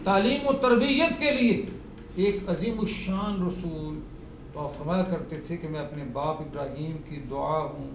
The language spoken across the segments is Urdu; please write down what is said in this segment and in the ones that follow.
تعلیم و تربیت کے لیے ایک عظیم الشان رسول، تو آپ فرمایا کرتے تھے کہ میں اپنے باپ ابراہیم کی دعا ہوں۔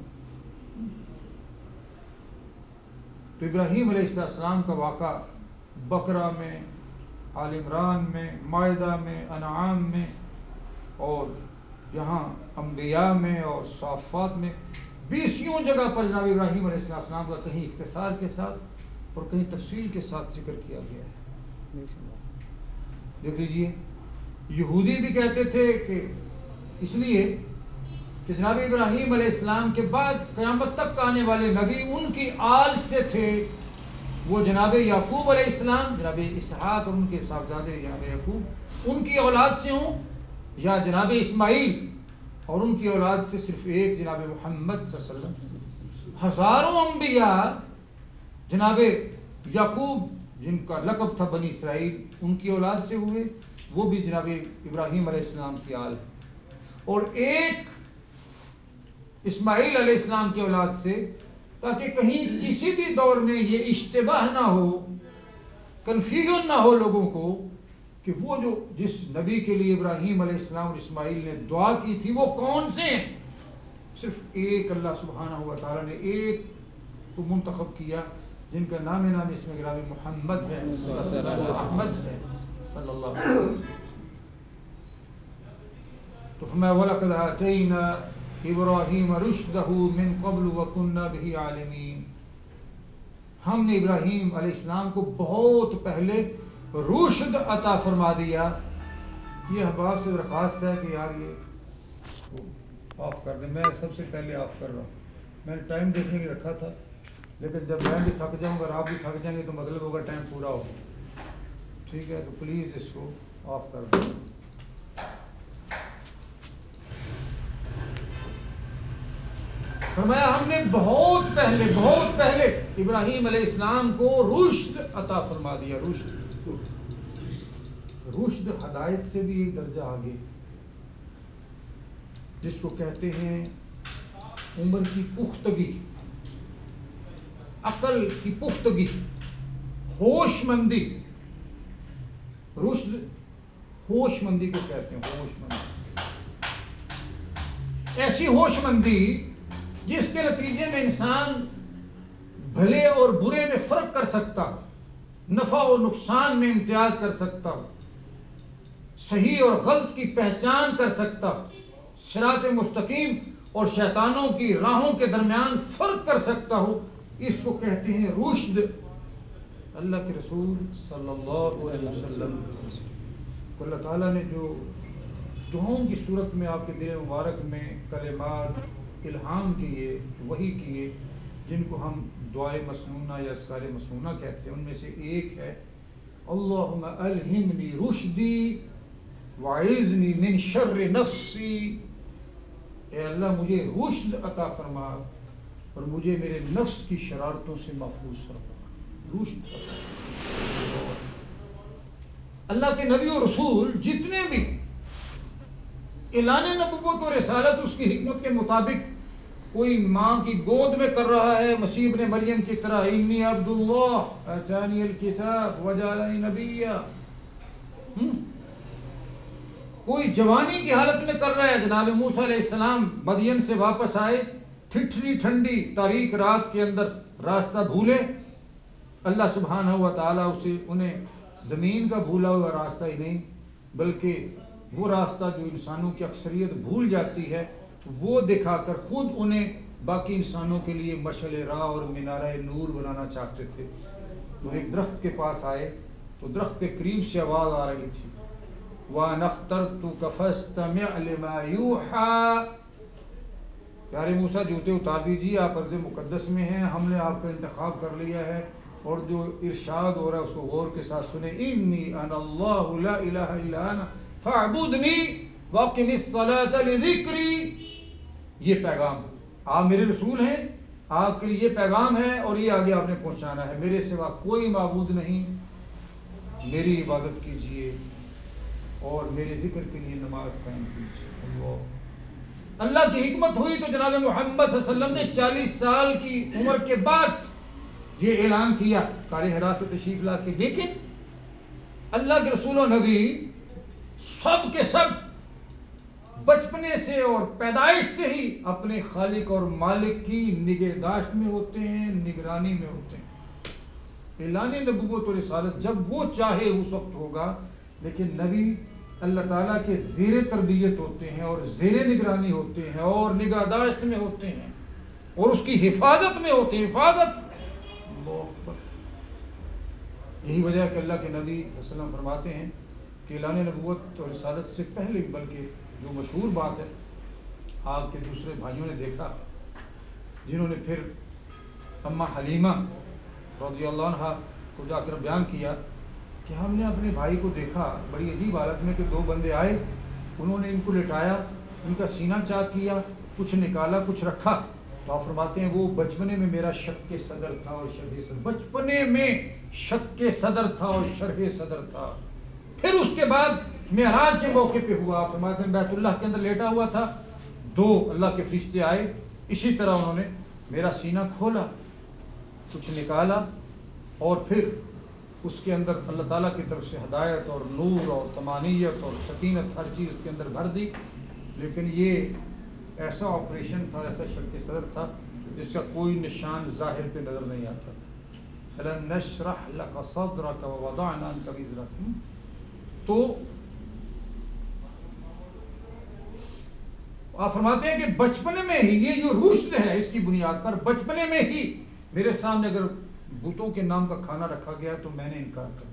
تو ابراہیم علیہ السلام کا واقعہ بقرہ میں، آل عمران میں، مائدہ میں، انعام میں، اور یہاں انبیاء میں اور صافات میں 20 جگہ پر جناب ابراہیم علیہ السلام کا کہیں اختصار کے ساتھ اور کہیں تفصیل کے ساتھ ذکر کیا گیا ہے۔ دیکھ لیجیے، یہودی بھی کہتے تھے کہ اس لیے کہ جناب ابراہیم علیہ السلام کے بعد قیامت تک آنے والے نبی ان کی آل سے تھے، وہ جناب یعقوب علیہ السلام، جناب اسحاق اور ان کے صاحبزادے جناب یعقوب ان کی اولاد سے ہوں، یا جناب اسماعیل اور ان کی اولاد سے صرف ایک جناب محمد صلی اللہ علیہ وسلم۔ ہزاروں انبیاء جناب یعقوب جن کا لقب تھا بنی اسرائیل ان کی اولاد سے ہوئے، وہ بھی جناب ابراہیم علیہ السلام کی آل ہے، اور ایک اسماعیل علیہ السلام کی اولاد سے، تاکہ کہیں کسی بھی دور میں یہ اشتباہ نہ ہو، کنفیوژن نہ ہو لوگوں کو کہ وہ جو جس نبی کے لیے ابراہیم علیہ السلام اور اسماعیل نے دعا کی تھی وہ کون سے ہیں۔ صرف ایک اللہ سبحانہ و تعالیٰ نے ایک کو منتخب کیا جن کا نام اس میں گرامی محمد ہے، محمد ہے صلی اللہ علیہ وسلم۔ تو فرمایا وَلَقَدْ آتَيْنَا إِبْرَاهِيمَ رُشْدَهُ مِنْ قَبْلُ وَكُنَّا بِهِ عَالِمِينَ، ہم نے ابراہیم علیہ السلام کو بہت پہلے رشد عطا فرما دیا۔ یہ احباب سے درخواست ہے کہ یار یہ آف کر دیں، میں سب سے پہلے آف کر رہا ہوں، میں نے ٹائم دیکھنے کے رکھا تھا، لیکن جب میں بھی تھک جاؤں گا اور آپ بھی تھک جائیں گے تو مطلب ہوگا ٹائم پورا ہوگا، ٹھیک ہے؟ تو پلیز اس کو آف کر دیں۔ فرمایا ہم نے بہت پہلے ابراہیم علیہ السلام کو رشد عطا فرما دیا۔ رشد ہدایت سے بھی ایک درجہ آگے، جس کو کہتے ہیں عمر کی پختگی، عقل کی پختگی، ہوش مندی۔ رشد ہوش مندی کو کہتے ہیں، ہوش مندی، ایسی ہوش مندی جس کے نتیجے میں انسان بھلے اور برے میں فرق کر سکتا ہو، نفع و نقصان میں امتیاز کر سکتا ہو، صحیح اور غلط کی پہچان کر سکتا ہو، صراط مستقیم اور شیطانوں کی راہوں کے درمیان فرق کر سکتا ہو، اس کو کہتے ہیں رشد۔ اللہ کے رسول صلی اللہ علیہ وسلم کو اللہ تعالیٰ نے جو دعاؤں کی صورت میں آپ کے دل مبارک میں کلمات الہام کیے، وحی کیے، جن کو ہم دعائے مسنونہ یا اسرار مسنونہ کہتے ہیں، ان میں سے ایک ہے اللہم الہمنی رشدی وعیذنی من شر نفسی، اے اللہ مجھے رشد عطا فرما اور مجھے میرے نفس کی شرارتوں سے محفوظ فرما۔ رشد عطا فرما۔ اللہ کے نبی و رسول جتنے بھی اعلان نبوت و رسالت اس کی حکمت کے مطابق، کوئی ماں کی گود میں کر رہا ہے مسیح ابن مریم کی طرح، انی عبد اللہ آتانی الکتاب وجعلنی نبیا، کوئی جوانی کی حالت میں کر رہا ہے، جناب موسیٰ علیہ السلام مدین سے واپس آئے، ٹھٹری ٹھنڈی تاریک رات کے اندر راستہ بھولے، اللہ سبحانہ و تعالیٰ انہیں زمین کا بھولا ہوا راستہ ہی نہیں بلکہ وہ راستہ جو انسانوں کی اکثریت بھول جاتی ہے وہ دکھا کر خود انہیں باقی انسانوں کے لیے مشعل راہ اور مینارہ نور بنانا چاہتے تھے۔ تو ایک درخت کے پاس آئے تو درخت کے قریب سے آواز آ رہی تھی، وَأَنَا اخْتَرْتُكَ فَاسْتَمِعْ لِمَا يُوحَىٰ، پیارے موسیٰ جوتے اتار دیجیے، آپ ارض مقدس میں ہیں، ہم نے آپ کا انتخاب کر لیا ہے اور جو ارشاد ہو رہا ہے اس کو غور کے ساتھ سنیں، انی انا اللہ لا الہ الا انا فاعبدنی واقم الصلاۃ لذکری۔ یہ پیغام، آپ میرے رسول ہیں، آپ کے لیے یہ پیغام ہے اور یہ آگے آپ نے پہنچانا ہے، میرے سوا کوئی معبود نہیں، میری عبادت کیجیے اور میرے ذکر کے لیے نماز قائم کیجیے۔ اللہ کی حکمت ہوئی تو جناب محمد صلی اللہ علیہ وسلم نے 40 سال کی عمر کے بعد یہ اعلان کیا، غار حرا سے تشریف لا کے، لیکن اللہ کے رسول و نبی سب کے سب بچپنے سے اور پیدائش سے ہی اپنے خالق اور مالک کی نگہداشت میں ہوتے ہیں، نگرانی میں ہوتے ہیں۔ اعلان نبوت اور رسالت جب وہ چاہے اس وقت ہوگا، لیکن نبی اللہ تعالیٰ کے زیر تربیت ہوتے ہیں اور زیر نگرانی ہوتے ہیں اور نگہداشت میں ہوتے ہیں اور اس کی حفاظت میں ہوتے ہیں۔ حفاظت، اللہ اکبر۔ یہی وجہ ہے کہ اللہ کے نبی صلی اللہ علیہ وسلم فرماتے ہیں کہ اعلان نبوت اور رسالت سے پہلے، بلکہ جو مشہور بات ہے، آپ کے دوسرے بھائیوں نے دیکھا جنہوں نے پھر اماں حلیمہ رضی اللہ عنہ کو جا کر بیان کیا کہ ہم نے اپنے بھائی کو دیکھا بڑی عجیب حالت میں کہ دو بندے آئے، انہوں نے ان کو لٹایا، ان کا سینہ چاک کیا، کچھ نکالا کچھ رکھا۔ تو آپ فرماتے ہیں وہ بچپنے میں میرا شک کے صدر تھا اور شرح صدر، بچپنے میں شک کے صدر تھا اور شرح صدر تھا۔ پھر اس کے بعد معراج کے موقع پہ ہوا، آپ فرماتے ہیں بیت اللہ کے اندر لیٹا ہوا تھا، دو اللہ کے فرشتے آئے، اسی طرح انہوں نے میرا سینہ کھولا، کچھ نکالا، اور پھر اس کے اندر اللہ تعالیٰ کی طرف سے ہدایت اور نور اور طمانینت اور سکینت ہر چیز اس کے اندر بھر دی۔ لیکن یہ ایسا آپریشن تھا، ایسا شک صدر تھا جس کا کوئی نشان ظاہر پہ نظر نہیں آتا تھا۔ أَلَمْ نَشْرَحْ لَكَ صَدْرَكَ وَوَضَعْنَا عَنْكَ وِزْرَكَ۔ تو آپ فرماتے ہیں کہ بچپنے میں ہی یہ جو رشد ہے، اس کی بنیاد پر بچپنے میں ہی میرے سامنے اگر بتوں کے نام کا کھانا رکھا گیا تو میں نے انکار کر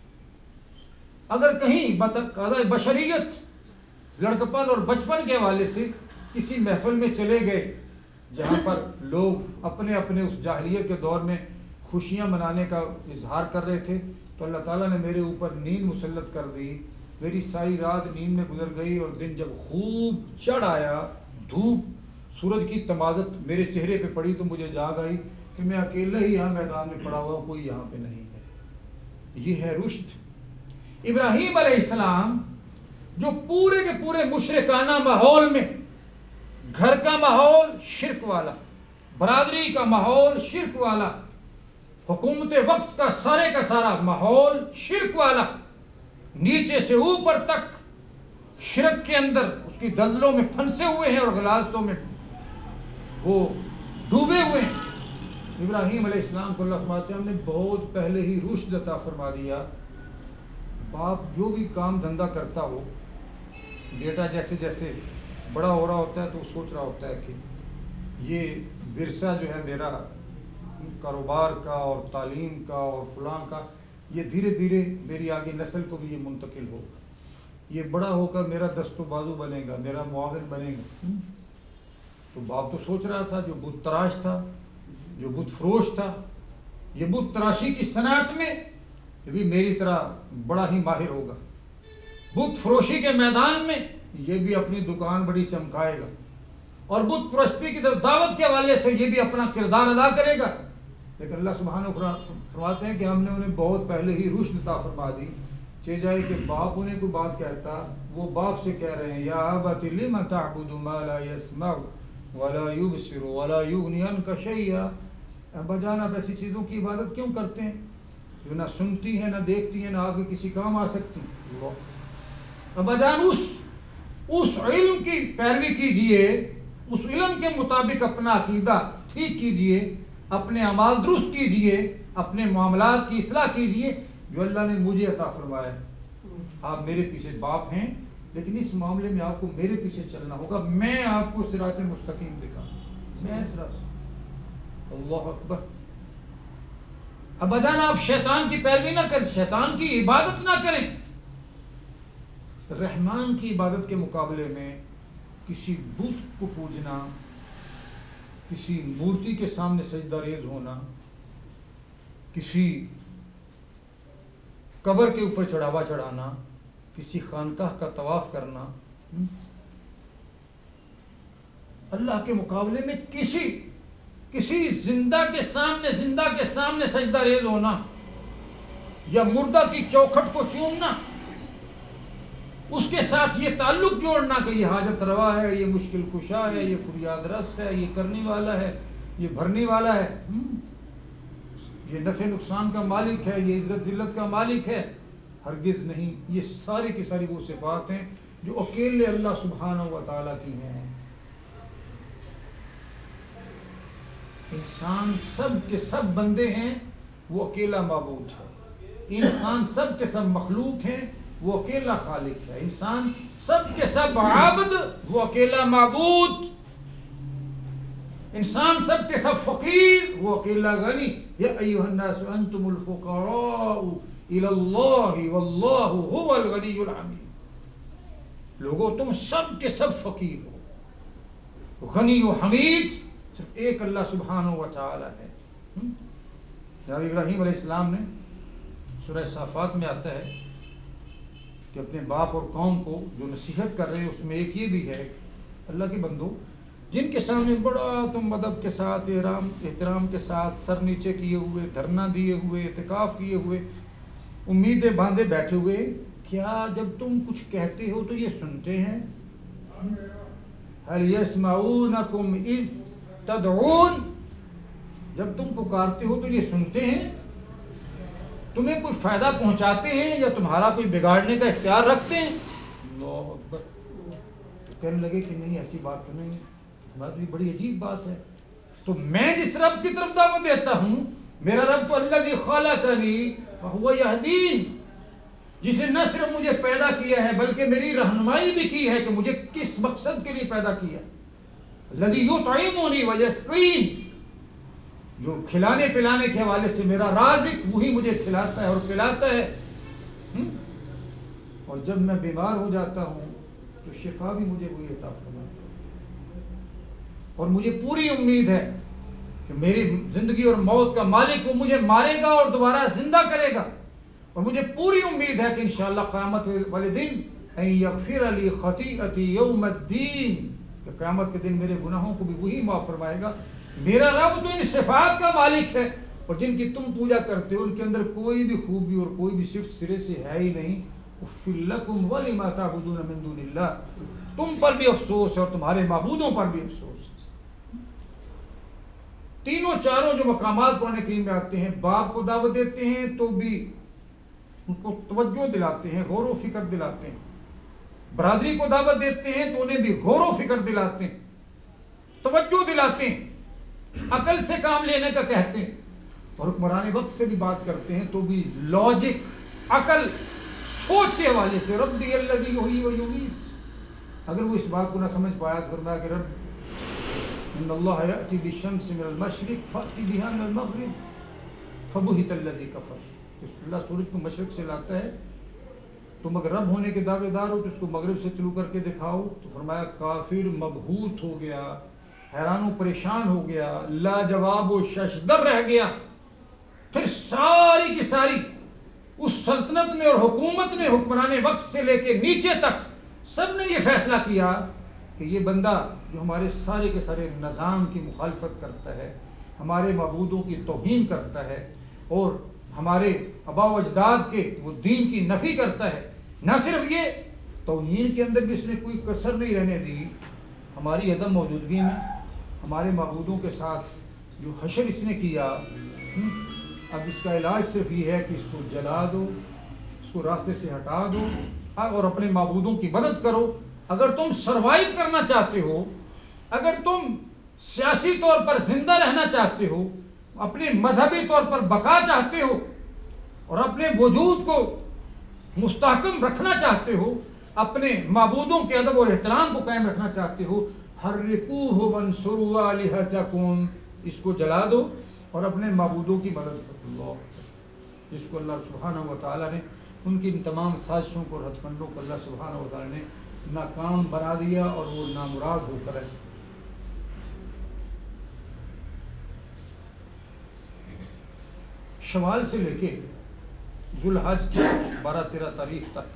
دیا۔ اگر کہیں بتقاضۂ بشریت لڑکپن اور بچپن کے حوالے سے کسی محفل میں چلے گئے جہاں پر لوگ اپنے اپنے اس جاہلیت کے دور میں خوشیاں منانے کا اظہار کر رہے تھے، تو اللہ تعالیٰ نے میرے اوپر نیند مسلط کر دی، میری ساری رات نیند میں گزر گئی، اور دن جب خوب چڑھ آیا، دھوپ سورج کی تمازت میرے چہرے پہ پڑی تو مجھے جاگ آئی کہ میں اکیلا ہی یہاں میدان میں پڑا ہوا، کوئی یہاں پہ نہیں ہے۔ یہ ہے رشد۔ ابراہیم علیہ السلام جو پورے کے پورے مشرکانہ ماحول میں، گھر کا ماحول شرک والا، برادری کا ماحول شرک والا، حکومت وقت کا سارا ماحول شرک والا، نیچے سے اوپر تک شرک کے اندر اس کی دلدلوں میں پھنسے ہوئے ہیں اور غلاظتوں میں وہ ڈوبے ہوئے ہیں۔ ابراہیم علیہ السلام کو اللہ فرماتے ہیں ہم نے بہت پہلے ہی رشد عطا فرما دیا۔ باپ جو بھی کام دھندا کرتا ہو، بیٹا جیسے جیسے بڑا ہو رہا ہوتا ہے تو وہ سوچ رہا ہوتا ہے کہ یہ ورثہ جو ہے میرا کاروبار کا اور تعلیم کا اور فلاں کا، یہ دھیرے دھیرے میری آگے نسل کو بھی یہ منتقل ہوگا، یہ بڑا ہو کر میرا دست و بازو بنے گا، میرا معاون بنے گا۔ تو باپ تو سوچ رہا تھا جو بت تراش تھا، جو بت فروش تھا، یہ بت تراشی کی صنعت میں یہ بھی میری طرح بڑا ہی ماہر ہوگا، بت فروشی کے میدان میں یہ بھی اپنی دکان بڑی چمکائے گا، اور بت پرستی کی دعوت کے حوالے سے یہ بھی اپنا کردار ادا کرے گا۔ لیکن اللہ سبحانہ فرماتے ہیں کہ ہم نے انہیں بہت پہلے ہی رشد عطا فرما دی۔ چہ جائے کہ باپ انہیں کوئی بات کہتا، وہ باپ سے کہہ رہے ہیں یا ابت لم تعبد ما لا يسمع ولا يبصر ولا يغني عنك شيئا، ابا جان آپ ایسی چیزوں کی عبادت کیوں کرتے ہیں جو نہ سنتی ہیں، نہ دیکھتی ہیں، نہ آپ کے کسی کام آ سکتی ہیں؟ ابا جان اس علم کی پیروی کیجئے، اس علم کے مطابق اپنا عقیدہ ٹھیک کیجئے، اپنے اعمال درست کیجئے، اپنے معاملات کی اصلاح کیجئے جو اللہ نے مجھے عطا فرمایا۔ آپ میرے پیچھے باپ ہیں، لیکن اس معاملے میں آپ کو میرے پیچھے چلنا ہوگا، میں آپ کو صراط مستقیم دکھاؤں، میں صراط۔ اللہ اکبر۔ ابا جان آپ شیطان کی پیروی نہ کریں، شیطان کی عبادت نہ کریں۔ رحمان کی عبادت کے مقابلے میں کسی بت کو پوجنا، کسی مورتی کے سامنے سجدہ ریز ہونا، کسی قبر کے اوپر چڑھاوا چڑھانا، کسی خانقاہ کا طواف کرنا، اللہ کے مقابلے میں کسی زندہ کے سامنے سجدہ ریز ہونا، یا مردہ کی چوکھٹ کو چومنا، اس کے ساتھ یہ تعلق جوڑنا کہ یہ حاجت روا ہے، یہ مشکل کشا ہے، یہ فریاد رس ہے، یہ کرنے والا ہے، یہ بھرنے والا ہے، یہ نفع نقصان کا مالک ہے، یہ عزت ذلت کا مالک ہے، ہرگز نہیں. یہ ساری کی ساری وہ صفات ہیں جو اکیلے اللہ سبحانہ و تعالیٰ کی ہیں. انسان سب کے سب بندے ہیں، وہ اکیلا معبود ہے. انسان سب کے سب مخلوق ہیں، وہ اکیلا خالق ہے. انسان سب کے سب عابد، وہ اکیلا معبود. انسان سب کے سب فقیر، وہ اکیلا غنی. یا ایھا الناس انتم الفقراء الی اللہ واللہ هو الغنی الحمید. لوگو تم سب کے سب فقیر ہو، غنی و حمید صرف ایک اللہ سبحانہ و تعالی ہے. جناب ابراہیم علیہ السلام نے سورہ صافات میں آتا ہے کہ اپنے باپ اور قوم کو جو نصیحت کر رہے ہیں اس میں ایک یہ بھی ہے، اللہ کے بندو جن کے سامنے بڑا تم ادب کے ساتھ احترام کے ساتھ سر نیچے کیے ہوئے، دھرنا دیے ہوئے، اعتکاف کیے ہوئے، امیدیں باندھے بیٹھے ہوئے، کیا جب تم کچھ کہتے ہو تو یہ سنتے ہیں؟ هل يسمعونكم اذ تدعون، جب تم پکارتے ہو تو یہ سنتے ہیں؟ تمہیں کوئی فائدہ پہنچاتے ہیں یا تمہارا کوئی بگاڑنے کا اختیار رکھتے ہیں؟ اللہ اکبر. تو کہنے لگے کہ نہیں ایسی بات تو نہیں، بات بھی بڑی عجیب بات ہے. تو میں جس رب کی طرف دعوت دیتا ہوں، میرا رب تو الذی خلقنی وہو یہدین، جس نے نہ صرف مجھے پیدا کیا ہے بلکہ میری رہنمائی بھی کی ہے کہ مجھے کس مقصد کے لیے پیدا کیا. الذی یطعمنی ویسقین، جو کھلانے پلانے کے حوالے سے میرا رازق، وہی مجھے کھلاتا ہے اور پلاتا ہے. اور جب میں بیمار ہو جاتا ہوں تو شفا بھی مجھے وہی عطا فرماتا ہے. اور مجھے پوری امید ہے کہ میری زندگی اور موت کا مالک وہ مجھے مارے گا اور دوبارہ زندہ کرے گا. اور مجھے پوری امید ہے کہ انشاءاللہ قیامت والے دن ان یغفر لی خطیئتی یوم الدین، کہ قیامت کے دن میرے گناہوں کو بھی وہی معاف فرمائے گا. میرا رب تو ان صفات کا مالک ہے، اور جن کی تم پوجا کرتے ہو ان کے اندر کوئی بھی خوبی اور کوئی بھی صفت سرے سے ہے ہی نہیں. اف لکم ولما تعبدون من دون اللہ، تم پر بھی افسوس ہے اور تمہارے معبودوں پر بھی افسوس ہے. تینوں چاروں جو مقامات قرآن کریم میں آتے ہیں، باپ کو دعوت دیتے ہیں تو بھی ان کو توجہ دلاتے ہیں، غور و فکر دلاتے ہیں. برادری کو دعوت دیتے ہیں تو انہیں بھی غور و فکر دلاتے ہیں، توجہ دلاتے ہیں، عقل سے کام لینے کا کہتے ہیں. اور حکمران وقت سے بھی بات کرتے ہیں تو بھی لاجک، عقل، سوچ کے حوالے سے. ربی الذی یحیی و یمیت، اگر وہ اس بات کو نہ سمجھ پایا تو فرمایا کہ رب ان اللہ یأتی بالشمس من المشرق فأتی بها من المغرب فبہت الذی کفر. اللہ سورج کو مشرق سے لاتا ہے، تم اگر رب ہونے کے دعوے دار ہو تو اس کو مغرب سے طلوع کر کے دکھاؤ. تو فرمایا کافر مبہوت ہو گیا، حیران و پریشان ہو گیا، لاجواب و ششدر رہ گیا. پھر ساری کی ساری اس سلطنت میں اور حکومت میں، حکمران وقت سے لے کے نیچے تک سب نے یہ فیصلہ کیا کہ یہ بندہ جو ہمارے سارے کے سارے نظام کی مخالفت کرتا ہے، ہمارے معبودوں کی توہین کرتا ہے اور ہمارے آباء و اجداد کے وہ دین کی نفی کرتا ہے، نہ صرف یہ توہین کے اندر بھی اس نے کوئی کسر نہیں رہنے دی. ہماری عدم موجودگی میں ہمارے معبودوں کے ساتھ جو حشر اس نے کیا، اب اس کا علاج صرف یہ ہے کہ اس کو جلا دو، اس کو راستے سے ہٹا دو اور اپنے معبودوں کی مدد کرو. اگر تم سروائیو کرنا چاہتے ہو، اگر تم سیاسی طور پر زندہ رہنا چاہتے ہو، اپنے مذہبی طور پر بقا چاہتے ہو اور اپنے وجود کو مستحکم رکھنا چاہتے ہو، اپنے معبودوں کے ادب اور احترام کو قائم رکھنا چاہتے ہو، حرقوہ وانصروا آلہتکم، اس کو جلا دو اور اپنے معبودوں کی مدد کرو. اللہ، جس کو اللہ سبحانہ و تعالیٰ نے ان کی تمام سازشوں کو اور ہتھ کنڈوں کو اللہ سبحانہ و تعالیٰ نے ناکام بنا دیا اور وہ نامراد ہو کر ہے. شوال سے لے کے ذوالحج کی 12-13 تاریخ تک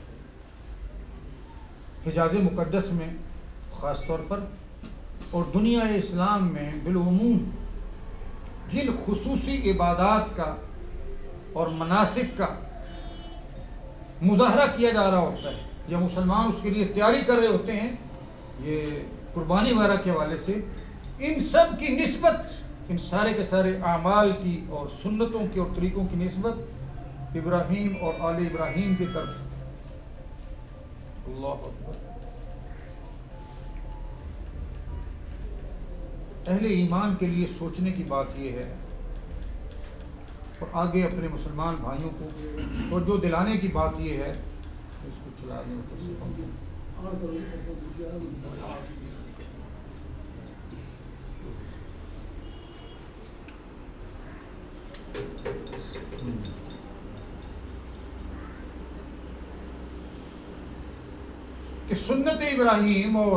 حجاز مقدس میں خاص طور پر اور دنیا اسلام میں بالعموم جن خصوصی عبادات کا اور مناسک کا مظاہرہ کیا جا رہا ہوتا ہے یا مسلمان اس کے لیے تیاری کر رہے ہوتے ہیں، یہ قربانی وغیرہ کے حوالے سے، ان سب کی نسبت، ان سارے کے سارے اعمال کی اور سنتوں کی اور طریقوں کی نسبت ابراہیم اور آل ابراہیم کی طرف. اللہ اکبر. اہل ایمان کے لیے سوچنے کی بات یہ ہے، اور آگے اپنے مسلمان بھائیوں کو توجہ دلانے کی بات یہ ہے، اس کو چلا دیں اوپر سے. کہ سنت ابراہیم اور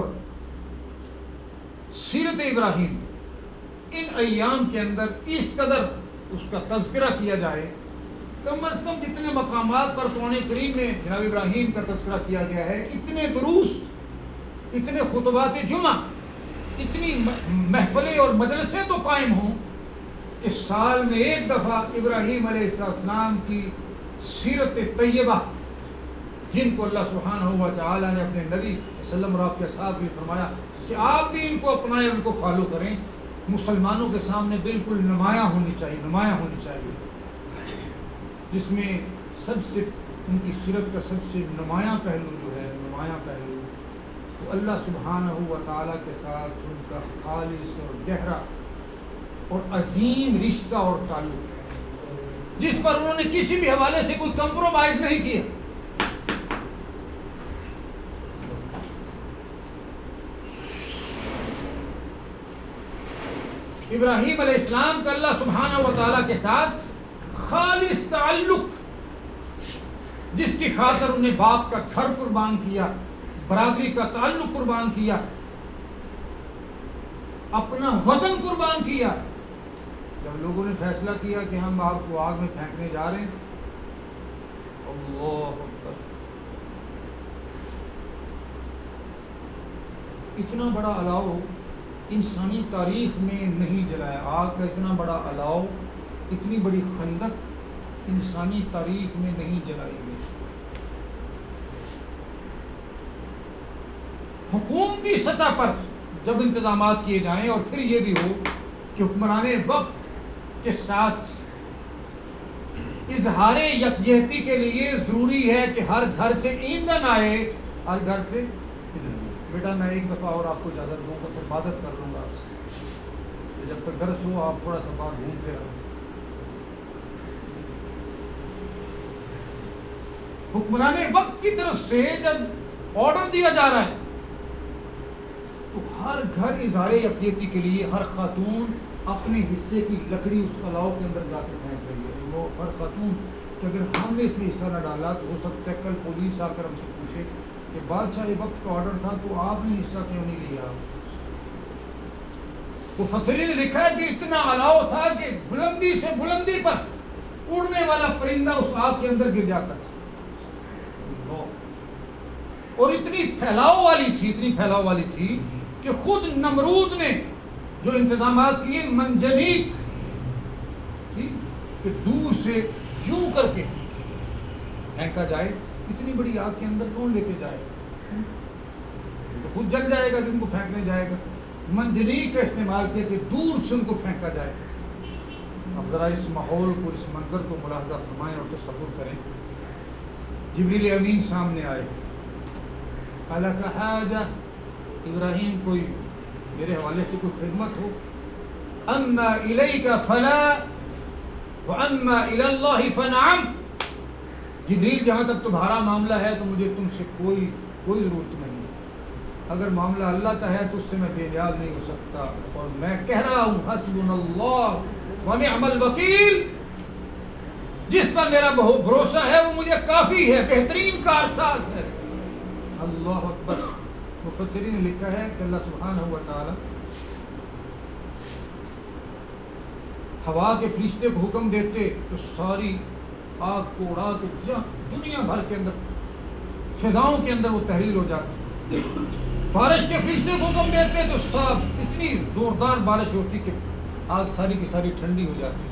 سیرت ابراہیم ان ایام کے اندر اس قدر اس کا تذکرہ کیا جائے. کم از کم جتنے مقامات پر قرآن کریم میں جناب ابراہیم کا تذکرہ کیا گیا ہے، اتنے دروس، اتنے خطبات جمعہ، اتنی محفلیں اور مجلسیں تو قائم ہوں کہ سال میں ایک دفعہ ابراہیم علیہ السلام کی سیرت طیبہ، جن کو اللہ سبحانہ و تعالیٰ نے اپنے نبی صلی اللہ علیہ وسلم اور آپ کے صاحب بھی فرمایا کہ آپ بھی ان کو اپنائیں، ان کو فالو کریں، مسلمانوں کے سامنے بالکل نمایاں ہونی چاہیے، جس میں سب سے ان کی سیرت کا سب سے نمایاں پہلو جو ہے، تو اللہ سبحانہ و تعالیٰ کے ساتھ ان کا خالص اور گہرا اور عظیم رشتہ اور تعلق ہے، جس پر انہوں نے کسی بھی حوالے سے کوئی کمپرومائز نہیں کیا. ابراہیم علیہ السلام کا اللہ سبحانہ و تعالیٰ کے ساتھ خالص تعلق، جس کی خاطر انہیں باپ کا گھر قربان کیا، برادری کا تعلق قربان کیا، اپنا وطن قربان کیا. جب لوگوں نے فیصلہ کیا کہ ہم آپ کو آگ میں پھینکنے جا رہے ہیں، اللہ اکبر، اتنا بڑا الاؤ انسانی تاریخ میں نہیں جلایا. آگ کا اتنا بڑا الاؤ، اتنی بڑی خندق انسانی تاریخ میں نہیں جلائی گئی. حکومتی سطح پر جب انتظامات کیے جائیں اور پھر یہ بھی ہو کہ حکمران وقت کے ساتھ اظہار یکجہتی کے لیے ضروری ہے کہ ہر گھر سے ایندھن آئے، ہر گھر سے. بیٹا میں ایک دفعہ اور آپ کو اجازت دوں گا، پھر عبادت کر لوں گا آپ سے. جب تک درس ہو آپ تھوڑا سا باہر گھومتے رہو. حکمران وقت کی طرف سے جب آرڈر دیا جا رہا ہے تو ہر گھر اظہار یکجہتی کے لیے ہر خاتون اپنے حصے کی لکڑی اس الاؤ کے اندر جا کے پھینک رہی ہے. وہ ہر خاتون کہ اگر ہم نے اس میں حصہ نہ ڈالا تو ہو سکتا ہے کل پولیس آ کر ہم سے پوچھے کہ بادشاہ وقت کا آرڈر تھا تو آپ نے حصہ کیوں نہیں لیا. مفسرین نے لکھا ہے کہ اتنا الاؤ تھا کہ بلندی سے بلندی پر اڑنے والا پرندہ اس آگ کے اندر گر جاتا تھا. اور اتنی پھیلاؤ والی تھی کہ خود نمرود نے جو انتظامات کیے، منجنیق تھی کہ دور سے یوں کر کے پھینکا جائے. اتنی بڑی آگ کے اندر کون لے کے جائے؟ تو خود جل جائے گا جن کو پھینکنے جائے گا. منجنیق کا استعمال کیا کہ دور سے ان کو پھینکا جائے. اب ذرا اس ماحول کو، اس منظر کو ملاحظہ فرمائیں اور تصور کریں. جبریل امین سامنے آئے، الک حاجہ ابراہیم کوئی میرے حوالے سے کوئی خدمت ہو؟ اما الیک فلا واما الی اللہ فنعم. جبریل جہاں تک تمہارا معاملہ ہے تو مجھے تم سے کوئی ضرورت نہیں. اگر معاملہ اللہ کا ہے تو اس سے میں بے نیاز نہیں ہو سکتا. اور میں کہہ رہا ہوں حسبنا اللہ ونعم الوکیل، جس پر میرا بھروسہ ہے وہ مجھے کافی ہے، بہترین کارساز ہے. اللہ اکبر. مفسرین نے لکھا ہے کہ اللہ سبحانہ و تعالی ہوا کے فرشتے کو حکم دیتے تو ساری آگ کو اڑا کے دنیا بھر کے اندر فضاؤں کے اندر وہ تحلیل ہو جاتی. بارش کے فرشتے کو حکم دیتے تو سب اتنی زوردار بارش ہوتی کہ آگ ساری کی ساری ٹھنڈی ہو جاتی.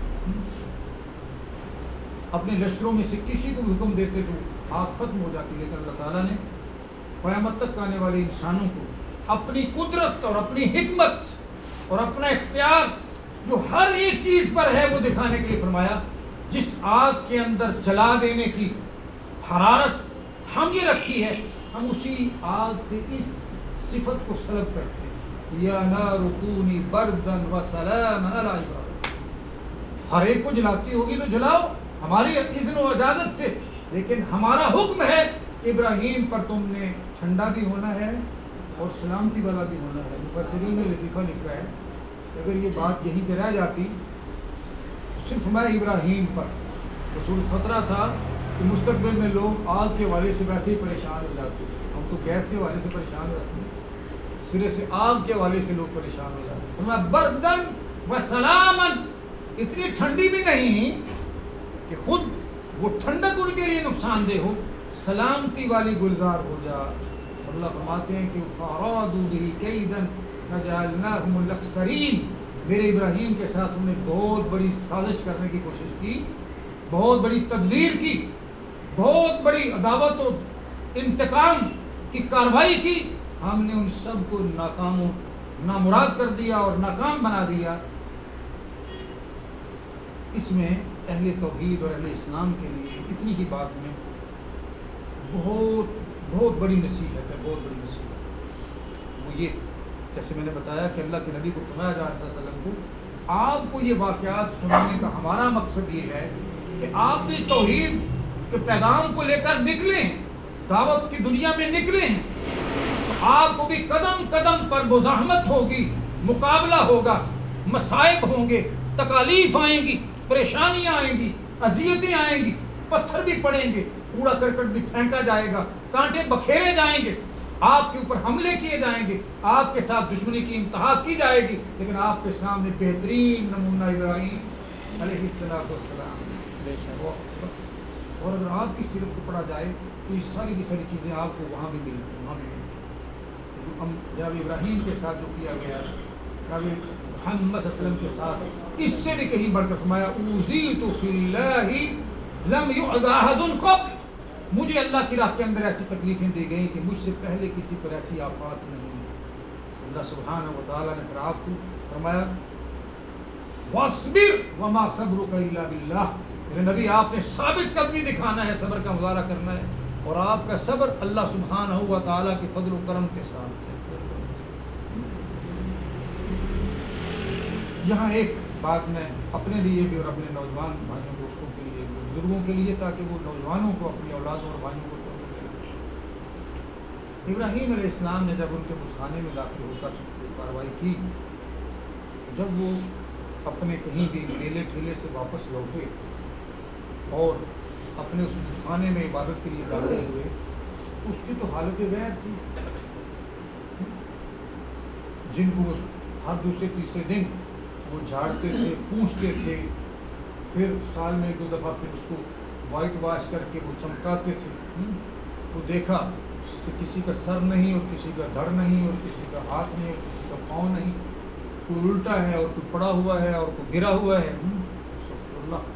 اپنے لشکروں میں سے کسی کو بھی حکم دیتے تو آگ ختم ہو جاتی. لیکن اللہ تعالیٰ نے قیامت تک آنے والے انسانوں کو اپنی قدرت اور اپنی حکمت اور اپنا اختیار جو ہر ایک چیز پر ہے وہ دکھانے کے لیے فرمایا. جس آگ کے اندر جلا دینے کی حرارت ہم یہ رکھی ہے، ہم اسی آگ سے اس صفت کو سلب کرتے ہیں، یا نار کونی بردن و سلام علی ابراہیم۔ ہر ایک کو جلاتی ہوگی تو جلاؤ ہماری اذن و اجازت سے، لیکن ہمارا حکم ہے ابراہیم پر تم نے ٹھنڈا بھی ہونا ہے اور سلامتی والا بھی ہونا ہے۔ مفسرین نے لطیفہ لکھا ہے کہ اگر یہ بات یہیں پہ رہ جاتی تو صرف میں ابراہیم پر، رسول خطرہ تھا کہ مستقبل میں لوگ آگ کے حوالے سے ویسے ہی پریشان ہو جاتے ہیں، ہم تو گیس کے حوالے سے پریشان ہو جاتے ہیں، سرے سے آگ کے حوالے سے لوگ پریشان ہو جاتے ہیں۔ فرمایا بردن و سلامن، اتنی ٹھنڈی بھی نہیں کہ خود وہ ٹھنڈک ان کے لیے نقصان دہ ہو، سلامتی والی گلزار ہو جا۔ اللہ فرماتے ہیں کہ فَأَرَادُوا بِهِ كَيْدًا فَجَعَلْنَاهُمُ الْأَخْسَرِينَ، میرے ابراہیم کے ساتھ انہوں نے بہت بڑی سازش کرنے کی کوشش کی، بہت بڑی تدبیر کی، بہت بڑی عداوت و انتقام کی کارروائی کی، ہم نے ان سب کو ناکام و نامراد کر دیا اور ناکام بنا دیا۔ اس میں اہل توحید اور اہل اسلام کے لیے اتنی ہی بات میں بہت بڑی نصیحت ہے، بہت بڑی نصیحت ہے۔ وہ یہ، جیسے میں نے بتایا کہ اللہ کے نبی کو فرمایا جا رہا ہے وسلم کو، آپ کو یہ واقعات سنانے کا ہمارا مقصد یہ ہے کہ آپ بھی توحید کے پیغام کو لے کر نکلیں، دعوت کی دنیا میں نکلیں، تو آپ کو بھی قدم قدم پر مزاحمت ہوگی، مقابلہ ہوگا، مصائب ہوں گے، تکالیف آئیں گی، پریشانیاں آئیں گی، اذیتیں آئیں گی، پتھر بھی پڑیں گے، کوڑا کرکٹ بھی پھینکا جائے گا، کانٹے بکھیرے جائیں گے، آپ کے اوپر حملے کیے جائیں گے، آپ کے ساتھ دشمنی کی انتہا کی جائے گی، لیکن آپ کے سامنے بہترین نمونہ ابراہیم علیہ السلام۔ اور اگر آپ کی سیرت کو پڑھا جائے تو یہ ساری کی ساری چیزیں آپ کو وہاں بھی ملتی ہیں، وہاں بھی ملتی ہیں۔ جناب ابراہیم کے ساتھ جو کیا گیا، جناب محمد صلی اللہ علیہ وسلم کے ساتھ اس سے بھی کہیں بڑھ کر فرمایا اوذیت فی اللہ لم یعظ احد قبل، مجھے اللہ کی راہ کے اندر ایسی تکلیفیں دی گئیں کہ مجھ سے پہلے کسی پر ایسی آفات نہیں۔ اللہ سبحانہ و تعالیٰ نے پھر آپ کو فرمایا واصبر وما صبرک الا باللہ، میرے نبی آپ نے ثابت قدمی دکھانا ہے، صبر کا مظاہرہ کرنا ہے، اور آپ کا صبر اللہ سبحانہ و تعالیٰ کے فضل و کرم کے ساتھ ہے۔ یہاں ایک بات میں اپنے لیے بھی اور اپنے نوجوان بھائیوں دوستوں کے لیے، بزرگوں کے لیے، تاکہ وہ نوجوانوں کو، اپنی اولادوں اور بھائیوں کو توجہ دلانا۔ ابراہیم علیہ السلام نے جب ان کے بت خانے میں داخل ہو کر کارروائی کی، جب وہ اپنے کہیں بھی میلے ٹھیلے سے واپس لوٹے اور اپنے اس بت خانے میں عبادت کے لیے داخل ہوئے، اس کی تو حالت غیر تھی، جن کو ہر دوسرے تیسرے دن وہ جھاڑتے تھے، پونچھتے تھے، پھر سال میں 1-2 دفعہ پھر اس کو وائٹ واش کر کے وہ چمکاتے تھے۔ وہ دیکھا کہ کسی کا سر نہیں اور کسی کا دھڑ نہیں اور کسی کا ہاتھ نہیں اور کسی کا پاؤں نہیں، کوئی الٹا ہے اور کوئی پڑا ہوا ہے اور کوئی گرا ہوا ہے۔ استغفر اللہ۔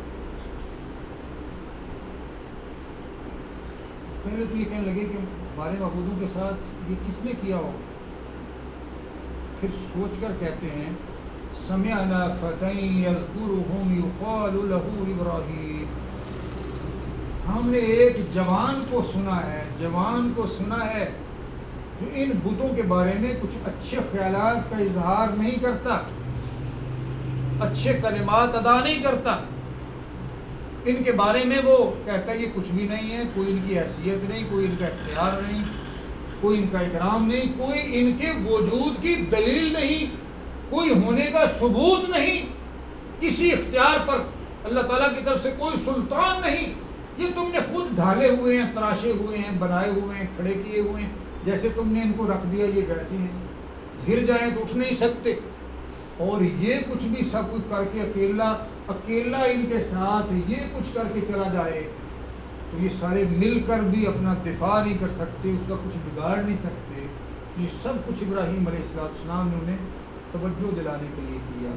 پہلے تو یہ کہنے لگے کہ ہمارے معبودوں کے ساتھ یہ کس نے کیا ہو، پھر سوچ کر کہتے ہیں سمعنا فتى يذكرهم يقال له ابراہیم، ہم نے ایک جوان کو سنا ہے، جوان کو سنا ہے جو ان بتوں کے بارے میں کچھ اچھے خیالات کا اظہار نہیں کرتا، اچھے کلمات ادا نہیں کرتا، ان کے بارے میں وہ کہتا ہے یہ کچھ بھی نہیں ہے، کوئی ان کی حیثیت نہیں، کوئی ان کا اختیار نہیں، کوئی ان کا اکرام نہیں، کوئی ان کے وجود کی دلیل نہیں، کوئی ہونے کا ثبوت نہیں، کسی اختیار پر اللہ تعالیٰ کی طرف سے کوئی سلطان نہیں، یہ تم نے خود ڈھالے ہوئے ہیں، تراشے ہوئے ہیں، بنائے ہوئے ہیں، کھڑے کیے ہوئے ہیں، جیسے تم نے ان کو رکھ دیا یہ ویسے ہیں، گر جائیں تو اٹھ نہیں سکتے، اور یہ کچھ بھی سب کچھ کر کے اکیلا ان کے ساتھ یہ کچھ کر کے چلا جائے تو یہ سارے مل کر بھی اپنا دفاع نہیں کر سکتے، اس کا کچھ بگاڑ نہیں سکتے۔ یہ سب کچھ ابراہیم علیہ السلام نے انہیں توجہ دلانے کے لیے کیا۔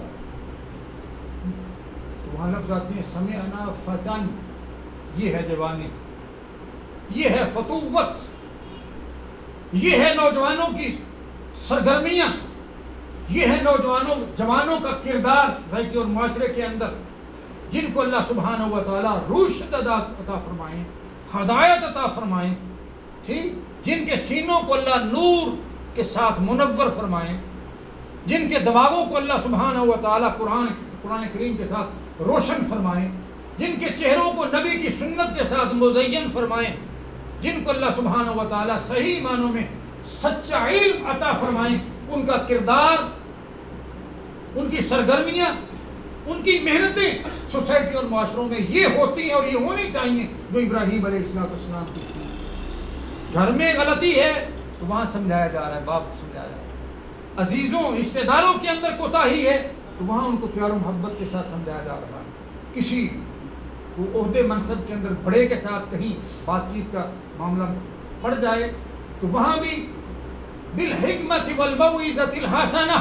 تو وہاں لفظ آتے ہیں سمعنا فتن، یہ ہے جوانی، یہ ہے فتوت، یہ ہے نوجوانوں کی سرگرمیاں، یہ ہے جوانوں کا کردار سوسائٹی اور معاشرے کے اندر۔ جن کو اللہ سبحانہ و تعالیٰ رشد عطا فرمائیں، ہدایت عطا فرمائیں، ٹھیک، جن کے سینوں کو اللہ نور کے ساتھ منور فرمائیں، جن کے دماغوں کو اللہ سبحانہ و تعالیٰ قرآن کریم کے ساتھ روشن فرمائیں، جن کے چہروں کو نبی کی سنت کے ساتھ مزین فرمائیں، جن کو اللہ سبحانہ و تعالیٰ صحیح معنوں میں سچا علم عطا فرمائیں، ان کا کردار، ان کی سرگرمیاں، ان کی محنتیں سوسائٹی اور معاشروں میں یہ ہوتی ہیں اور یہ ہونی چاہیے جو ابراہیم علیہ السلام کی تھی۔ گھر میں غلطی ہے تو وہاں سمجھایا جا رہا ہے، باپ کو سمجھایا جا رہا ہے، عزیزوں رشتے داروں کے اندر کوتاہی ہے تو وہاں ان کو پیار و محبت کے ساتھ سمجھایا جا رہا ہے۔ کسی کو عہدے منصب کے اندر بڑے کے ساتھ کہیں بات چیت کا معاملہ پڑ جائے تو وہاں بھی بالحکمت والموعظۃ الحسنہ،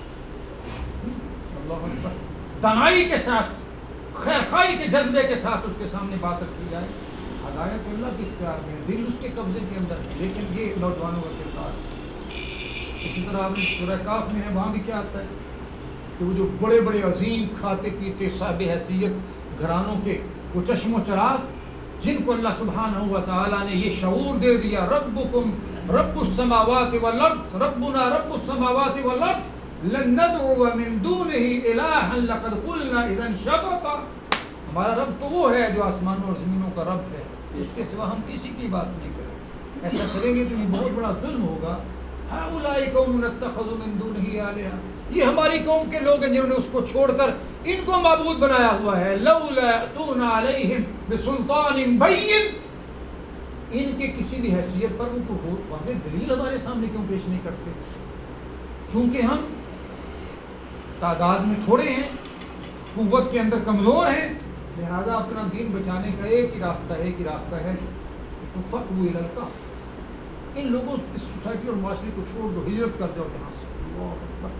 اللہ اکبر، دانائی کے ساتھ، خیر خواہی کے جذبے کے ساتھ اس کے سامنے بات رکھی جائے۔ ہدایت اللہ کے اختیار میں ہے، دل اس کے قبضے کے اندر ہے، لیکن یہ نوجوانوں کا کردار ہے۔ اسی طرح آپ نے سورہ کاف میں ہے، وہاں بھی کیا آتا ہے کہ وہ جو بڑے بڑے عظیم کھاتے پیتے صاحب حیثیت گھرانوں کے وہ چشم و چراغ جن کو اللہ سبحانہ و تعالیٰ نے یہ شعور دے دیا، ربکم رب السماوات والارض، ربنا رب السماوات والارض لن ندعو من دونہ الہا لقد قلنا اذا شططا، ہمارا رب تو وہ ہے جو آسمانوں اور زمینوں کا رب ہے، اس کے سوا ہم کسی کی بات نہیں کریں، ایسا کریں گے تو یہ بہت بڑا ظلم ہوگا۔ ہؤلاء قوم اتخذوا من دونہ آلہہ، یہ ہماری قوم کے لوگ ہیں جنہوں نے اس کو چھوڑ کر ان کو معبود بنایا ہوا ہے۔ لولا یأتون علیہم بسلطان بین، ان کے کسی بھی حیثیت پر وہ واضح دلیل ہمارے سامنے کیوں پیش نہیں کرتے؟ چونکہ ہم تعداد میں تھوڑے ہیں، قوت کے اندر کمزور ہیں، لہذا اپنا دین بچانے کا ایک ہی راستہ ہے فَأْوِوا إِلَى الْكَهْفِ، ان لوگوں اس سوسائٹی اور معاشرے کو چھوڑ دو، ہجرت کر جاؤ یہاں سے۔ اللہ اکبر،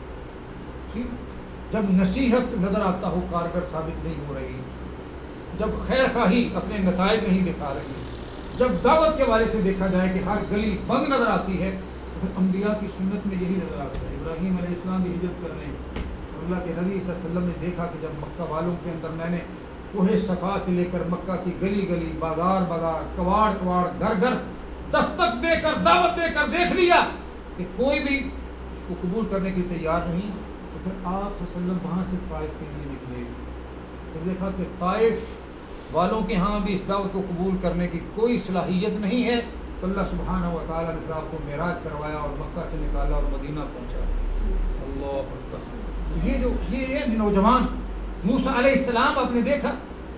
ٹھیک، جب نصیحت نظر آتا ہو کارگر ثابت نہیں ہو رہی، جب خیر خواہی اپنے نتائج نہیں دکھا رہی، جب دعوت کے حوالے سے دیکھا جائے کہ ہر گلی بند نظر آتی ہے، تو پھر انبیاء کی سنت میں یہی نظر آتا ہے۔ ابراہیم علیہ السلام بھی ہجرت کر رہے ہیں، اللہ کے نبی صلی اللہ علیہ وسلم نے دیکھا کہ جب مکہ والوں کے اندر میں نے کوہ صفا سے لے کر مکہ کی گلی گلی، بازار بازار، کواڑ کواڑ، گھر گھر دستک دے کر، دعوت دے کر دیکھ لیا کہ کوئی بھی اس کو قبول کرنے کے لیے تیار نہیں، تو پھر آپ صلی اللہ علیہ وسلم وہاں سے طائف کے لیے نکلے، پھر دیکھا کہ طائف والوں کے ہاں بھی اس دعوت کو قبول کرنے کی کوئی صلاحیت نہیں ہے، تو اللہ سبحانہ و تعالیٰ نے آپ کو معراج کروایا اور مکہ سے نکالا اور مدینہ پہنچا۔ اللہ اکبر، یہ نوجوان موسیٰ علیہ السلام آپ نے دیکھا،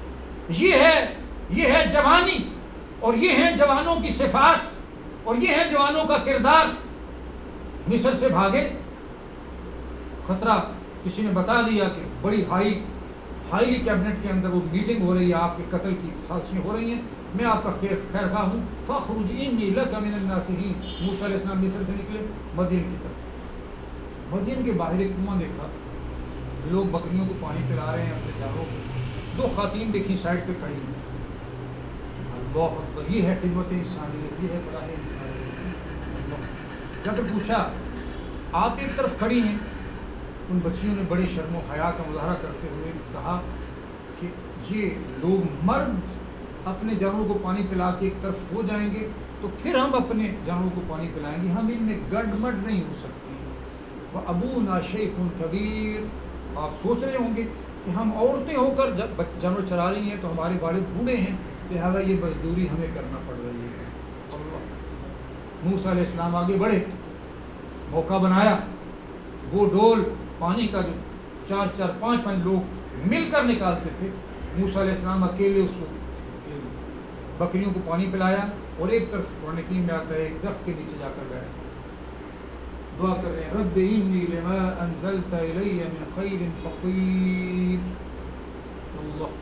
یہ ہے جوانی، اور یہ ہیں جوانوں کی صفات، اور یہ ہے جوانوں کا کردار۔ مصر سے بھاگے، خطرہ کسی نے بتا دیا کہ بڑی ہائی کیبنٹ کے اندر وہ میٹنگ ہو رہی ہے، آپ کے قتل کی سازشیں ہو رہی ہیں، میں آپ کا خیر خواہ ہوں، فاخرج انی لک من الناصحین۔ موسیٰ علیہ السلام مصر سے نکلے مدین کی طرف، مدین کے باہر ایک کنواں دیکھا، لوگ بکریوں کو پانی پلا رہے ہیں اپنے جانوروں کو، دو خواتین دیکھی سائڈ پہ کھڑی ہیں۔ اللہ اکبر، یہ ہے خدمت انسانیت، یہ ہے فلاح انسانیت۔ اللہ، جب پوچھا آپ ایک طرف کھڑی ہیں، ان بچیوں نے بڑے شرم و حیا کا مظاہرہ کرتے ہوئے کہا کہ یہ لوگ مرد اپنے جانوروں کو پانی پلا کے ایک طرف ہو جائیں گے تو پھر ہم اپنے جانوروں کو پانی پلائیں گے، ہم ان میں گڈ مڈ نہیں ہو سکتی۔ وَأَبُونَا شَيْخٌ کَبِيرٌ، آپ سوچ رہے ہوں گے کہ ہم عورتیں ہو کر جانور چرا رہی ہیں تو ہمارے والد بوڑھے ہیں، لہذا یہ مزدوری ہمیں کرنا پڑ رہی ہے۔ اللہ، موسیٰ علیہ السلام آگے بڑھے، موقع بنایا، وہ ڈول پانی کا جو 4-4 5-5 لوگ مل کر نکالتے تھے، موسیٰ علیہ السلام اکیلے اس کو بکریوں کو پانی پلایا، اور ایک طرف قرآن کریم میں آتا ہے ایک درخت کے نیچے جا کر بیٹھ دعا کر رہے ہیں، رب انی لما انزلت الی من خیر فقیر۔ اللہ،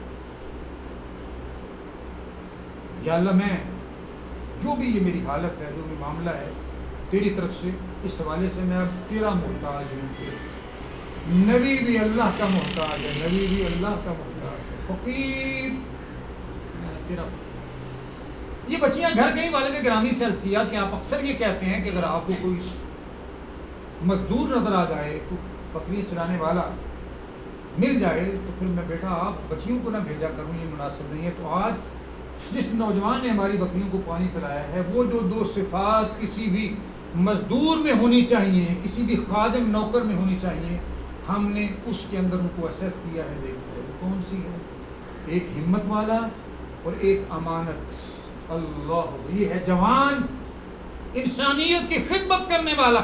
یا اللہ میں جو بھی یہ میری حالت ہے، جو بھی معاملہ ہے تیری طرف سے، اس حوالے سے میں اب تیرا محتاج ہوں۔ نبی بھی اللہ کا محتاج ہے، نبی بھی اللہ کا محتاج ہے، فقیر، میں تیرا فقیر۔ یہ بچیاں گھر گئی، والد گرامی سے عرض کیا کہ آپ اکثر یہ کہتے ہیں کہ اگر آپ کو کوئی مزدور نظر آ جائے، تو بکریاں چلانے والا، مل جائے تو پھر میں بیٹا آپ بچیوں کو نہ بھیجا کروں، یہ مناسب نہیں ہے۔ تو آج جس نوجوان نے ہماری بکریوں کو پانی پلایا ہے، وہ جو دو صفات کسی بھی مزدور میں ہونی چاہیے، کسی بھی خادم نوکر میں ہونی چاہیے، ہم نے اس کے اندر ان کو اسیس کیا ہے، دیکھا ہے کون سی ہے؟ ایک ہمت والا اور ایک امانت۔ اللہ، یہ ہے جوان انسانیت کی خدمت کرنے والا۔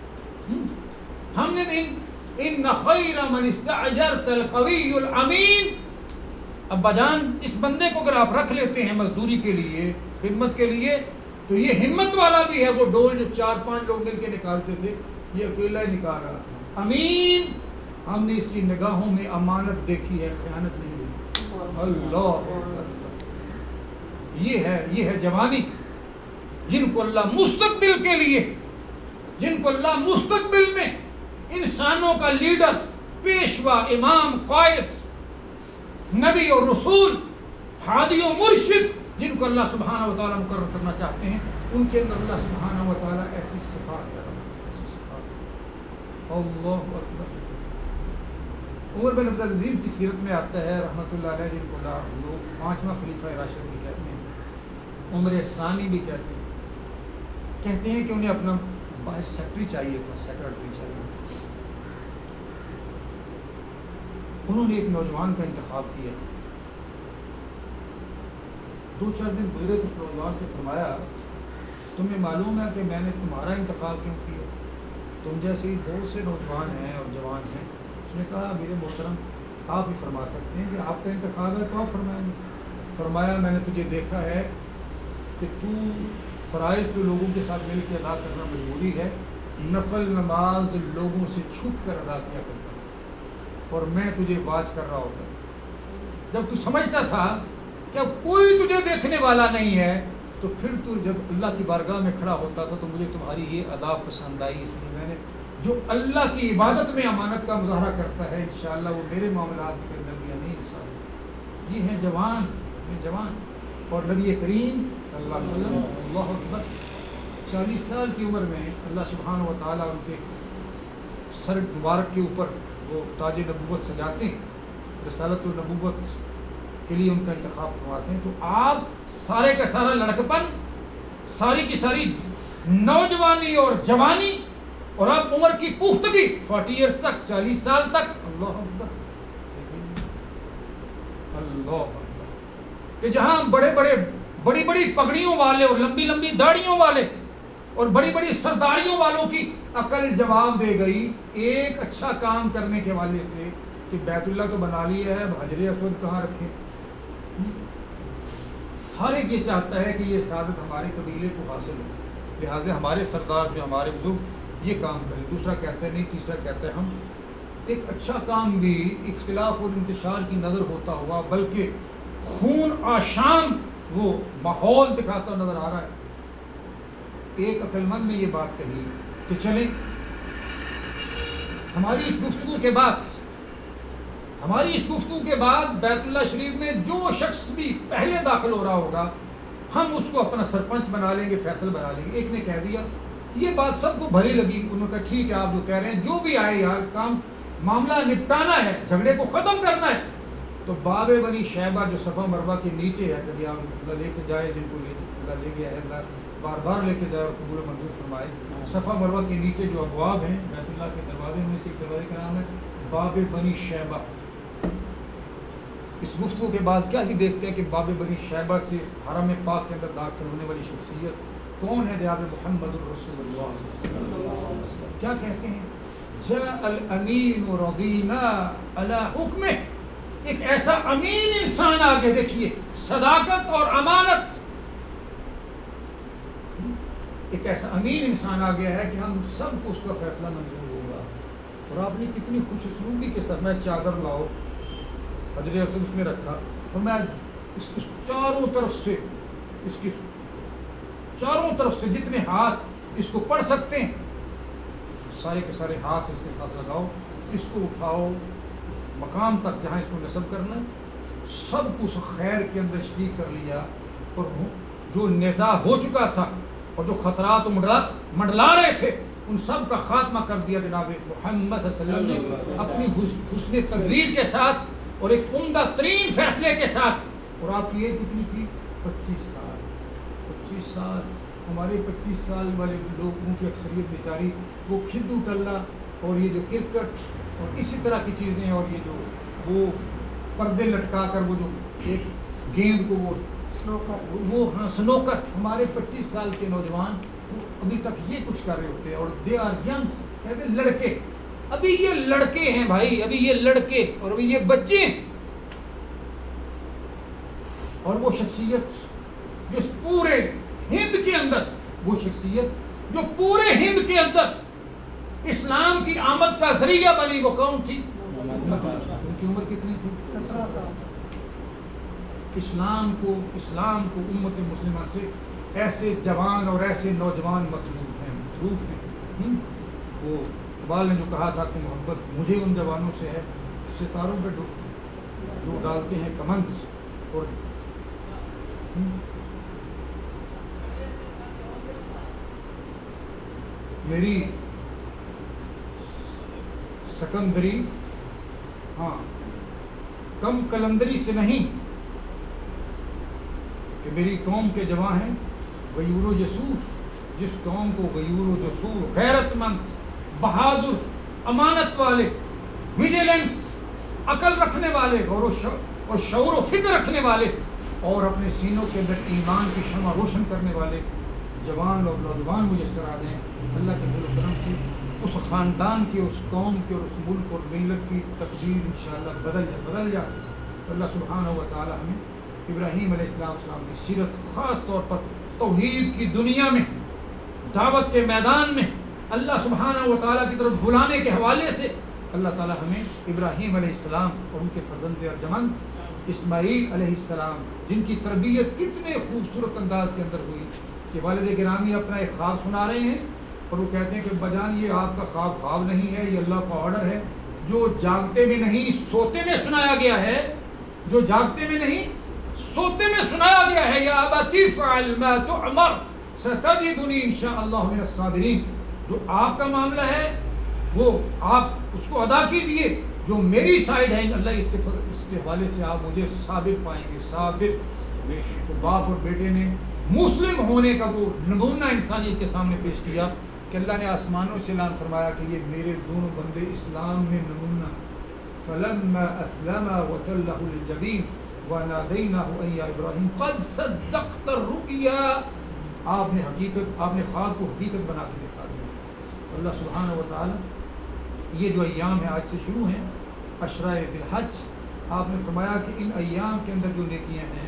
ہم نے ان خیر من استاجرت القوی الامین۔ ابا جان، اس بندے کو اگر آپ رکھ لیتے ہیں مزدوری کے لیے، خدمت کے لیے، تو یہ ہمت والا بھی ہے۔ وہ ڈول جو 4-5 لوگ مل کے نکالتے تھے، یہ اکیلا ہی نکال رہا تھا۔ امین، ہم نے اس کی نگاہوں میں امانت دیکھی ہے، خیانت نہیں دیکھی۔ اللہ، یہ ہے جوانی، جن کو اللہ مستقبل کے لیے، جن کو اللہ مستقبل میں انسانوں کا لیڈر، پیشوا، امام، قائد، نبی اور رسول، ہادی و مرشد، جن کو اللہ سبحانہ و تعالیٰ مقرر کرنا چاہتے ہیں، ان کے اندر اللہ سبحانہ و تعالیٰ ایسی صفات پیدا کرتے ہیں، ایسی صفات۔ اللہ اکبر۔ عمر بن عبدالعزیز کی سیرت میں آتا ہے رحمۃ اللہ علیہ، جن کو لوگ 5واں خلیفہ راشد بھی کہتے ہیں، عمر ثانی بھی کہتے ہیں کہ انہیں اپنا سیکرٹری چاہیے تھا، انہوں نے ایک نوجوان کا انتخاب کیا۔ 2-4 دن گزرے تو اس نوجوان سے فرمایا، تمہیں معلوم ہے کہ میں نے تمہارا انتخاب کیوں کیا؟ تم جیسے ہی بہت سے نوجوان ہیں اور جوان ہیں۔ اس نے کہا، میرے محترم، آپ ہی فرما سکتے ہیں کہ آپ کا انتخاب ہے تو آپ فرمائیں گے۔ فرمایا، میں نے تجھے دیکھا ہے کہ تو فرائض تو لوگوں کے ساتھ مل کے ادا کرنا مجبوری ہے، نفل نماز لوگوں سے چھپ کر ادا کیا کرتا تھا، اور میں تجھے واچ کر رہا ہوتا تھا۔ جب تو سمجھتا تھا کہ اب کوئی تجھے دیکھنے والا نہیں ہے، تو پھر تو جب اللہ کی بارگاہ میں کھڑا ہوتا تھا تو مجھے تمہاری یہ ادا پسند آئی، اس لیے میں نے جو اللہ کی عبادت میں امانت کا مظاہرہ کرتا ہے، انشاءاللہ وہ میرے معاملات کے اندر بھی نہیں انصاف۔ یہ ہیں جوان، یہ جوان۔ اور نبی کریم صلی اللہ علیہ وسلم، اللہ اکبر، 40 سال کی عمر میں اللہ سبحانہ و تعالیٰ ان کے سر مبارک کے اوپر وہ تاج نبوت سجاتے ہیں، رسالت النبوت کے لیے ان کا انتخاب کرواتے ہیں۔ تو آپ سارے کا سارا لڑکپن، ساری کی ساری نوجوانی اور جوانی، اور آپ عمر کی پختگی 40 ایئرس تک، 40 سال تک، اللہ اکبر، اللہ اکبر، کہ جہاں بڑی بڑی پگڑیوں والے اور لمبی لمبی داڑھیوں والے اور بڑی بڑی سرداریوں والوں کی عقل جواب دے گئی ایک اچھا کام کرنے کے حوالے سے کہ بیت اللہ تو بنا لیا ہے، اب حجر اسود کہاں رکھیں؟ ہر ایک یہ چاہتا ہے کہ یہ سعادت ہمارے قبیلے کو حاصل ہو، لہٰذا ہمارے سردار جو ہمارے بزرگ یہ کام کریں۔ دوسرا کہتا ہے نہیں، تیسرا کہتا ہے ہم ایک اچھا کام بھی اختلاف اور انتشار کی نظر ہوتا ہوا، بلکہ خون آشام وہ ماحول دکھاتا نظر آ رہا ہے۔ ایک عقل مند نے یہ بات کہی کہ چلیں ہماری اس گفتگو کے بعد بیت اللہ شریف میں جو شخص بھی پہلے داخل ہو رہا ہوگا ہم اس کو اپنا سرپنچ بنا لیں گے، فیصل بنا لیں گے۔ ایک نے کہہ دیا، یہ بات سب کو بھلی لگی، انہوں نے کہا ٹھیک ہے آپ جو کہہ رہے ہیں، جو بھی آئے یار، کام معاملہ نپٹانا ہے، جھگڑے کو ختم کرنا ہے۔ تو باب بنی شیبہ جو صفا مروہ کے نیچے ہے، کبھی آپ اللہ لے کے جائے، جن کو اللہ لے گیا ہے، اللہ بار بار لے کے جائے اور قبول منظور فرمائے۔ صفا مروہ کے نیچے جو ابواب ہیں بیت اللہ کے دروازے میں سے ایک دروازے کا نام ہے باب بنی شیبہ۔ اس گفتگو کے بعد کیا ہی دیکھتے ہیں کہ باب بنی شیبہ سے حرم پاک کے اندر داخل ہونے والی شخصیت کون ہے؟ جناب محمد الرسول اللہ۔ کیا کہتے ہیں؟ جاء الامین رضینا علی حکمہ، ایک ایسا امین انسان آگے، دیکھیے صداقت اور امانت، ایک ایسا امین انسان آ گیا ہے کہ ہم سب کو اس کا فیصلہ منظور ہوگا۔ اور آپ نے کتنی خوش اسلوبی کے ساتھ، میں چادر لاؤ، حجر اسود اس میں رکھا، اور میں اس کی چاروں طرف سے جتنے ہاتھ اس کو پڑھ سکتے ہیں سارے کے سارے ہاتھ اس کے ساتھ لگاؤ، اس کو اٹھاؤ اس مقام تک جہاں اس کو نصب کرنا ہے، سب کو اس خیر کے اندر شریک کر لیا۔ اور جو نزاع ہو چکا تھا اور جو خطرات منڈلا رہے تھے ان سب کا خاتمہ کر دیا جناب محمد صلی اللہ علیہ وسلم نے اپنی حسن تدبیر کے ساتھ اور ایک عمدہ ترین فیصلے کے ساتھ. اور آپ کی ایج کتنی تھی؟ 25 سال. 25 سال. ہمارے 25 سال والے لوگوں کی اکثریت بیچاری وہ کھدو ٹلہ اور یہ جو کرکٹ اور اسی طرح کی چیزیں اور یہ جو وہ پردے لٹکا کر وہ جو ایک گیند کو وہ ہاں سنوکر، ہمارے 25 سال کے نوجوان وہ ابھی تک یہ کچھ کر رہے ہوتے ہیں. اور دے آر ینگس، کہتے ہیں لڑکے. ابھی یہ لڑکے ہیں بھائی، ابھی یہ لڑکے اور ابھی یہ بچے ہیں. اور وہ شخصیت جس پورے ہند کے اندر، وہ شخصیت جو پورے ہند کے اندر اسلام کی آمد کا ذریعہ بنی، وہ کون تھی؟ ان کی عمر کتنی تھی؟ 17 سال. اسلام کو امت مسلمہ سے ایسے جوان اور ایسے نوجوان مطلوب ہیں. وہ اقبال نے جو کہا تھا کہ محبت مجھے ان جوانوں سے ہے ستاروں پہ جو ڈالتے ہیں کمند. اور میری سکندری ہاں کم کلندری سے نہیں کہ میری قوم کے جواں ہیں غیور و جسور. جس قوم کو غیور و جسور، غیرت مند، بہادر، امانت والے، ویجیلنس، عقل رکھنے والے اور شعور و فکر رکھنے والے اور اپنے سینوں کے اندر ایمان کی شمع روشن کرنے والے جوان اور نوجوان میسر آ جائیں، اللہ کے فضل و کرم سے اس خاندان کی، اس قوم کی اور اس ملک اور ملت کی تقدیر انشاءاللہ بدل جاتی. اللہ سبحانہ و تعالی ہمیں ابراہیم علیہ السلام کی سیرت، خاص طور پر توحید کی دنیا میں، دعوت کے میدان میں اللہ سبحانہ و تعالیٰ کی طرف بلانے کے حوالے سے اللہ تعالیٰ ہمیں ابراہیم علیہ السلام اور ان کے فرزند ارجمند اسماعیل علیہ السلام، جن کی تربیت کتنے خوبصورت انداز کے اندر ہوئی کہ والد گرامی اپنا ایک خواب سنا رہے ہیں اور وہ کہتے ہیں کہ بجان یہ آپ کا خواب نہیں ہے، یہ اللہ کا آرڈر ہے جو جاگتے میں نہیں سوتے میں سنایا گیا ہے. جو جاگتے میں نہیں سوتے میں سنایا گیا ہے، یا ابتی فعل ما تؤمر ستجدنی انشاءاللہ من الصابرین. جو آپ کا معاملہ ہے وہ آپ اس کو ادا کیجیے، جو میری سائڈ ہے اللہ اس کے حوالے سے آپ مجھے صابر پائیں گے. صابر. تو باپ اور بیٹے نے مسلم ہونے کا وہ نمونہ انسانیت کے سامنے پیش کیا کہ اللہ نے آسمانوں سے اعلان فرمایا کہ یہ میرے دونوں بندے اسلام میں نمونہ. فلما اسلما وتله للجبین ونادیناه ان یا ابراہیم قد صدقت الرؤیا. آپ نے خواب کو حقیقت بنا کے دکھا دیا. اللہ سبحانہ و تعالی یہ جو ایام ہیں آج سے شروع ہیں، عشرہ ذی الحج، آپ نے فرمایا کہ ان ایام کے اندر جو نیکیاں ہیں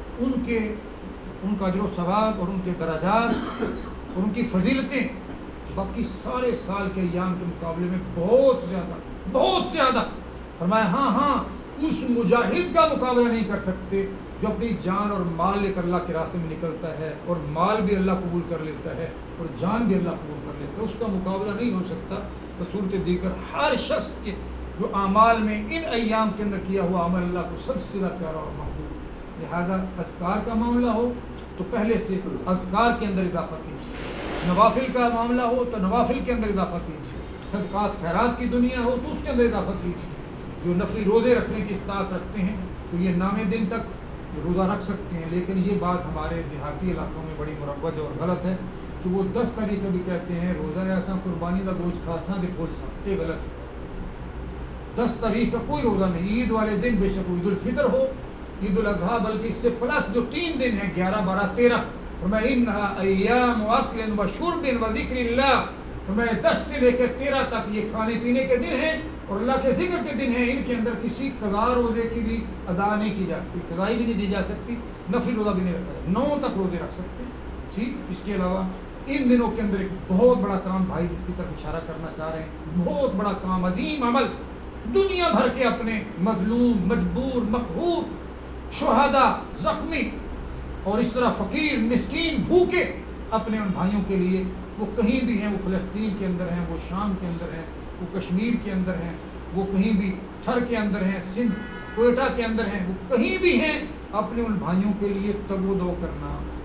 ان کا جو ثواب اور ان کے درجات اور ان کی فضیلتیں باقی سارے سال کے ایام کے مقابلے میں بہت زیادہ. فرمایا ہاں اس مجاہد کا مقابلہ نہیں کر سکتے جو اپنی جان اور مال لے کر اللہ کے راستے میں نکلتا ہے، اور مال بھی اللہ قبول کر لیتا ہے اور جان بھی اللہ قبول کر لیتا ہے. اس کا مقابلہ نہیں ہو سکتا بصورت دیگر ہر شخص کے جو اعمال میں ان ایام کے اندر کیا ہوا عمل اللہ کو سب سے زیادہ پیارا اور محبوب. لہٰذا اذکار کا معاملہ ہو تو پہلے سے اذکار کے اندر اضافہ کیجیے، نوافل کا معاملہ ہو تو نوافل کے اندر اضافہ کیجیے، صدقات خیرات کی دنیا ہو تو اس کے اندر اضافہ کیجیے. جو نفلی روزے رکھنے کی استطاعت رکھتے ہیں تو یہ نامے دن تک روزہ رکھ سکتے ہیں. لیکن یہ بات ہمارے دیہاتی علاقوں میں بڑی مروج اور غلط ہے کہ وہ 10 تاریخ بھی کہتے ہیں روزہ ایسا قربانی کا گوشت کھاساں دے کھول سا. یہ غلط ہے. 10 تاریخ کا کوئی روزہ نہیں. عید والے دن بے شک عید الفطر ہو، عید الاضحیٰ، بلکہ اس سے پلس جو 3 دن ہیں 11 12 13، فرمایا انھا ایام اکل و شرب و ذکر اللہ. فرمایا 10 سے لے کے 13 تک یہ کھانے پینے کے دن ہیں اور اللہ کے ذکر کے دن ہیں. ان کے اندر کسی قضا روزے کی بھی ادا نہیں کی جا سکتی، قضائی بھی نہیں دی جا سکتی، نفل روزہ بھی نہیں رکھا جائے. 9 تک روزے رکھ سکتے ہیں. ٹھیک. اس کے علاوہ ان دنوں کے اندر ایک بہت بڑا کام بھائی جس کی طرف اشارہ کرنا چاہ رہے ہیں، بہت بڑا کام، عظیم عمل، دنیا بھر کے اپنے مظلوم، مجبور، مقہور، شہداء، زخمی اور اس طرح فقیر، مسکین، بھوکے اپنے ان بھائیوں کے لیے، وہ کہیں بھی ہیں، وہ فلسطین کے اندر ہیں، وہ شام کے اندر ہیں، وہ کشمیر کے اندر ہیں، وہ کہیں بھی تھر کے اندر ہیں، سندھ کوئٹہ کے اندر ہیں، وہ کہیں بھی ہیں، اپنے ان بھائیوں کے لیے تگ و دو کرنا،